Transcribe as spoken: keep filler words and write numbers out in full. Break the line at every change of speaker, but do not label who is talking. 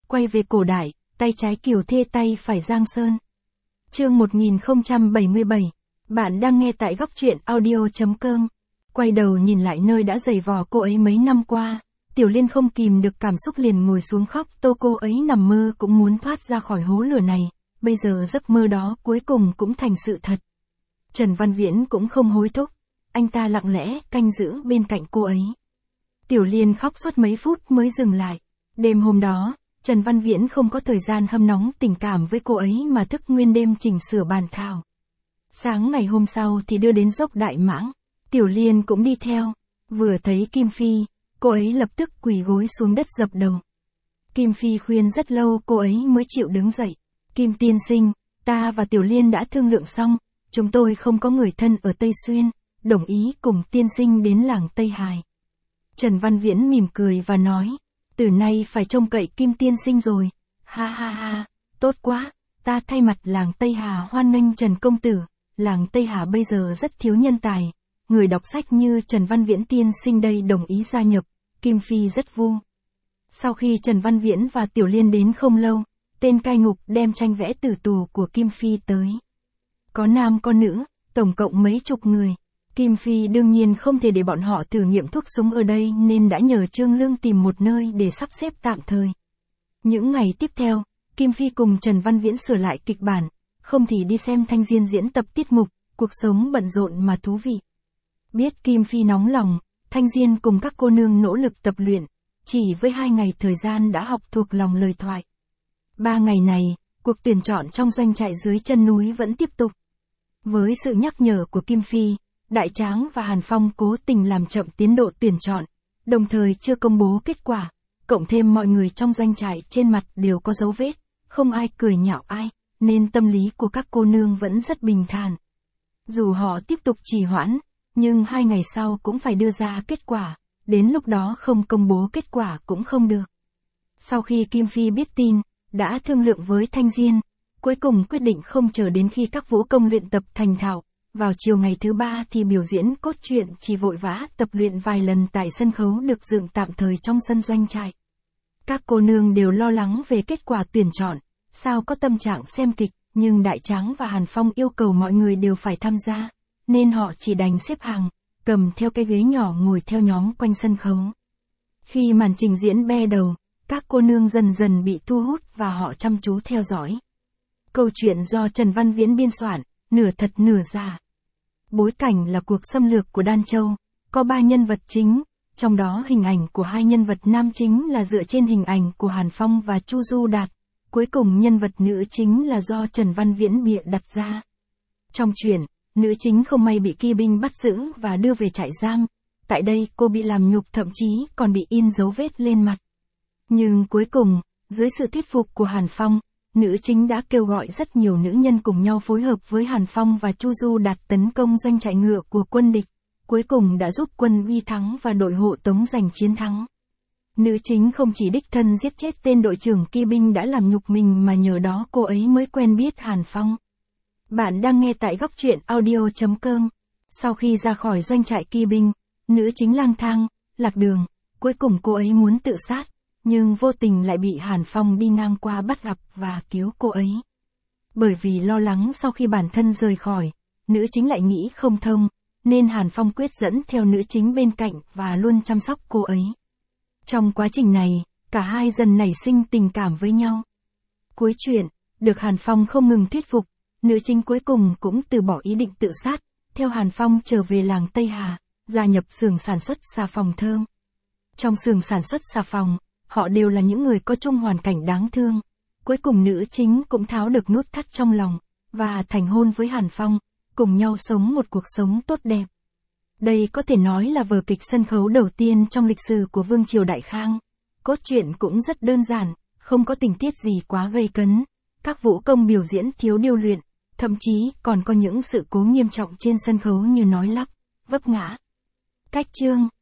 quay về cổ đại, tay trái Kiều Thê tay phải Giang Sơn. Chương một nghìn không trăm bảy mươi bảy. Bạn đang nghe tại góc truyện audio chấm com. Quay đầu nhìn lại nơi đã giày vò cô ấy mấy năm qua, Tiểu Liên không kìm được cảm xúc liền ngồi xuống khóc. Tô cô ấy nằm mơ cũng muốn thoát ra khỏi hố lửa này, bây giờ giấc mơ đó cuối cùng cũng thành sự thật. Trần Văn Viễn cũng không hối thúc, anh ta lặng lẽ canh giữ bên cạnh cô ấy. Tiểu Liên khóc suốt mấy phút mới dừng lại. Đêm hôm đó, Trần Văn Viễn không có thời gian hâm nóng tình cảm với cô ấy mà thức nguyên đêm chỉnh sửa bàn thảo. Sáng ngày hôm sau thì đưa đến dốc Đại Mãng, Tiểu Liên cũng đi theo. Vừa thấy Kim Phi, cô ấy lập tức quỳ gối xuống đất dập đầu. Kim Phi khuyên rất lâu cô ấy mới chịu đứng dậy. Kim tiên sinh, ta và Tiểu Liên đã thương lượng xong, chúng tôi không có người thân ở Tây Xuyên, đồng ý cùng tiên sinh đến làng Tây Hải. Trần Văn Viễn mỉm cười và nói, từ nay phải trông cậy Kim tiên sinh rồi. Ha ha ha, tốt quá, ta thay mặt làng Tây Hà hoan nghênh Trần công tử. Làng Tây Hà bây giờ rất thiếu nhân tài, người đọc sách như Trần Văn Viễn tiên sinh đây đồng ý gia nhập. Kim Phi rất vui. Sau khi Trần Văn Viễn và Tiểu Liên đến không lâu, tên cai ngục đem tranh vẽ tử tù của Kim Phi tới. Có nam có nữ, tổng cộng mấy chục người. Kim Phi đương nhiên không thể để bọn họ thử nghiệm thuốc súng ở đây nên đã nhờ Trương Lương tìm một nơi để sắp xếp tạm thời. Những ngày tiếp theo, Kim Phi cùng Trần Văn Viễn sửa lại kịch bản, không thì đi xem Thanh Diên diễn tập tiết mục, cuộc sống bận rộn mà thú vị. Biết Kim Phi nóng lòng, Thanh Diên cùng các cô nương nỗ lực tập luyện, chỉ với hai ngày thời gian đã học thuộc lòng lời thoại. Ba ngày này, cuộc tuyển chọn trong doanh trại dưới chân núi vẫn tiếp tục. Với sự nhắc nhở của Kim Phi, Đại Tráng và Hàn Phong cố tình làm chậm tiến độ tuyển chọn, đồng thời chưa công bố kết quả, cộng thêm mọi người trong doanh trại trên mặt đều có dấu vết, không ai cười nhạo ai, nên tâm lý của các cô nương vẫn rất bình thản. Dù họ tiếp tục trì hoãn, nhưng hai ngày sau cũng phải đưa ra kết quả, đến lúc đó không công bố kết quả cũng không được. Sau khi Kim Phi biết tin, đã thương lượng với Thanh Diên, cuối cùng quyết định không chờ đến khi các vũ công luyện tập thành thạo, vào chiều ngày thứ ba thì biểu diễn cốt truyện, chỉ vội vã tập luyện vài lần tại sân khấu được dựng tạm thời trong sân doanh trại. Các cô nương đều lo lắng về kết quả tuyển chọn, sao có tâm trạng xem kịch, nhưng Đại Tráng và Hàn Phong yêu cầu mọi người đều phải tham gia, nên họ chỉ đành xếp hàng, cầm theo cái ghế nhỏ ngồi theo nhóm quanh sân khấu. Khi màn trình diễn be đầu, các cô nương dần dần bị thu hút và họ chăm chú theo dõi. Câu chuyện do Trần Văn Viễn biên soạn, nửa thật nửa giả. Bối cảnh là cuộc xâm lược của Đan Châu, có ba nhân vật chính, trong đó hình ảnh của hai nhân vật nam chính là dựa trên hình ảnh của Hàn Phong và Chu Du Đạt, cuối cùng nhân vật nữ chính là do Trần Văn Viễn bịa đặt ra. Trong truyện, nữ chính không may bị kỳ binh bắt giữ và đưa về trại giam, tại đây cô bị làm nhục thậm chí còn bị in dấu vết lên mặt. Nhưng cuối cùng, dưới sự thuyết phục của Hàn Phong, nữ chính đã kêu gọi rất nhiều nữ nhân cùng nhau phối hợp với Hàn Phong và Chu Du Đạt tấn công doanh trại ngựa của quân địch, cuối cùng đã giúp quân uy thắng và đội hộ tống giành chiến thắng. Nữ chính không chỉ đích thân giết chết tên đội trưởng kỳ binh đã làm nhục mình mà nhờ đó cô ấy mới quen biết Hàn Phong. Bạn đang nghe tại góc truyện audio chấm com. Sau khi ra khỏi doanh trại kỳ binh, nữ chính lang thang, lạc đường, cuối cùng cô ấy muốn tự sát, nhưng vô tình lại bị Hàn Phong đi ngang qua bắt gặp và cứu cô ấy. Bởi vì lo lắng sau khi bản thân rời khỏi, nữ chính lại nghĩ không thông, nên Hàn Phong quyết dẫn theo nữ chính bên cạnh và luôn chăm sóc cô ấy. Trong quá trình này, cả hai dần nảy sinh tình cảm với nhau. Cuối chuyện, được Hàn Phong không ngừng thuyết phục, nữ chính cuối cùng cũng từ bỏ ý định tự sát, theo Hàn Phong trở về làng Tây Hà, gia nhập xưởng sản xuất xà phòng thơm. Trong xưởng sản xuất xà phòng, họ đều là những người có chung hoàn cảnh đáng thương. Cuối cùng nữ chính cũng tháo được nút thắt trong lòng, và thành hôn với Hàn Phong, cùng nhau sống một cuộc sống tốt đẹp. Đây có thể nói là vở kịch sân khấu đầu tiên trong lịch sử của Vương triều Đại Khang. Cốt truyện cũng rất đơn giản, không có tình tiết gì quá gây cấn. Các vũ công biểu diễn thiếu điêu luyện, thậm chí còn có những sự cố nghiêm trọng trên sân khấu như nói lắp, vấp ngã. Cách chương